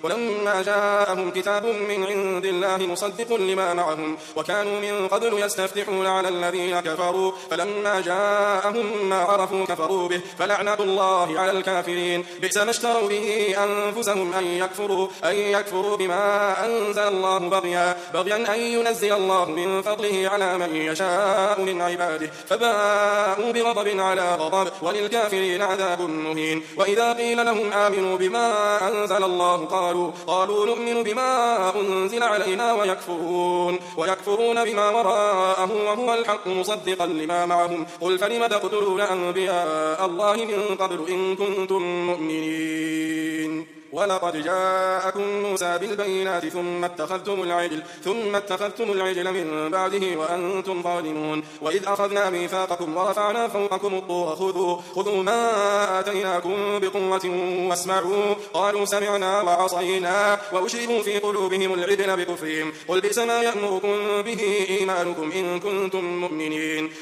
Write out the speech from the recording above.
ولما جاءهم كتاب من عند الله مصدق لما معهم وكانوا من قبل يستفتحون على الذين كفروا فلما جاءهم ما عرفوا كفروا به فلعنة الله على الكافرين. بئس ما اشتروا به أنفسهم أن يكفروا بما أنزل الله بغيا أن ينزل الله من فضله على من يشاء من عباده فباءوا بغضب على غضب وللكافرين عذاب مهين. وإذا قيل لهم آمنوا بما أنزل الله قالوا نؤمن بما أنزل علينا ويكفرون بما وراءه وهو الحق مصدقا لما معهم قل فلم تقتلون أنبياء الله من قبل إن كنتم مؤمنين. ولقد جاءكم موسى بالبينات ثم اتخذتم العجل من بعده وأنتم ظالمون. وإذ أخذنا ميثاقكم ورفعنا فوقكم الطور خذوا ما آتيناكم بقوة واسمعوا قالوا سمعنا وعصينا وأشربوا في قلوبهم العجل بكفرهم قل بئس ما يأمركم به إيمانكم إن كنتم مؤمنين.